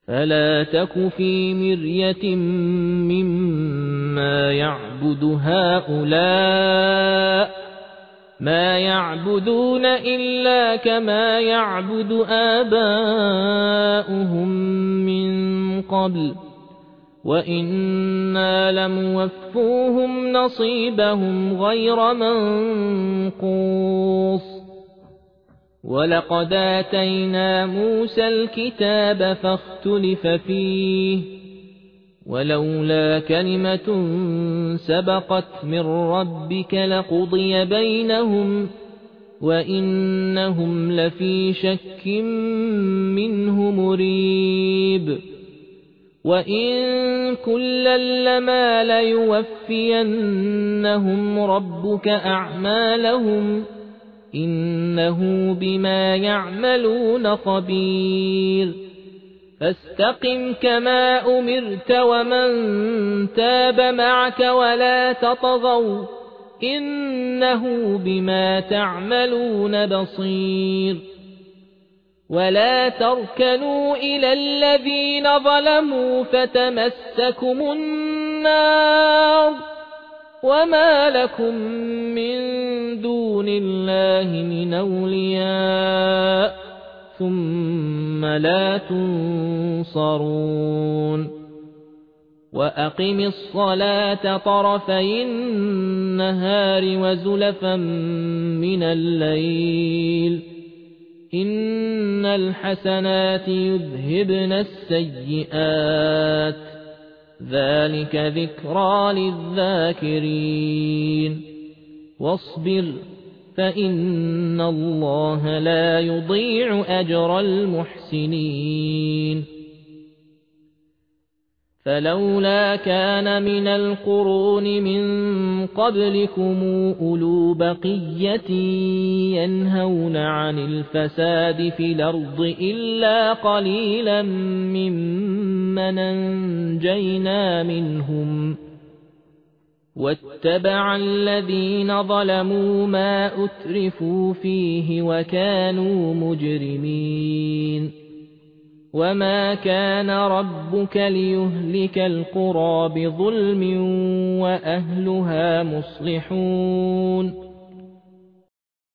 فلا تك في مرية مما يعبد هؤلاء ما يعبدون إلا كما يعبد آباؤهم من قبل وإنا لموفوهم نصيبهم غير منقوص ولقد آتينا موسى الكتاب فاختلف فيه ولولا كلمة سبقت من ربك لقضي بينهم وإنهم لفي شك منه مريب وإن كلا لما ليوفينهم ربك أعمالهم إنه بما يعملون خبير فاستقم كما أمرت ومن تاب معك ولا تطغوا إنه بما تعملون بصير ولا تركنوا إلى الذين ظلموا فتمسكم النار وما لكم من دون الله من أولياء ثم لا تنصرون وأقم الصلاة طرفي النهار وزلفا من الليل إن الحسنات يذهبن السيئات ذلك ذكرى للذاكرين واصبر فإن الله لا يضيع أجر المحسنين فلولا كان من القرون من قبلكم أولو بقية ينهون عن الفساد في الأرض إلا قليلا ممن أنجينا منهم واتبع الذين ظلموا ما أترفوا فيه وكانوا مجرمين وما كان ربك ليهلك القرى بظلم وأهلها مصلحون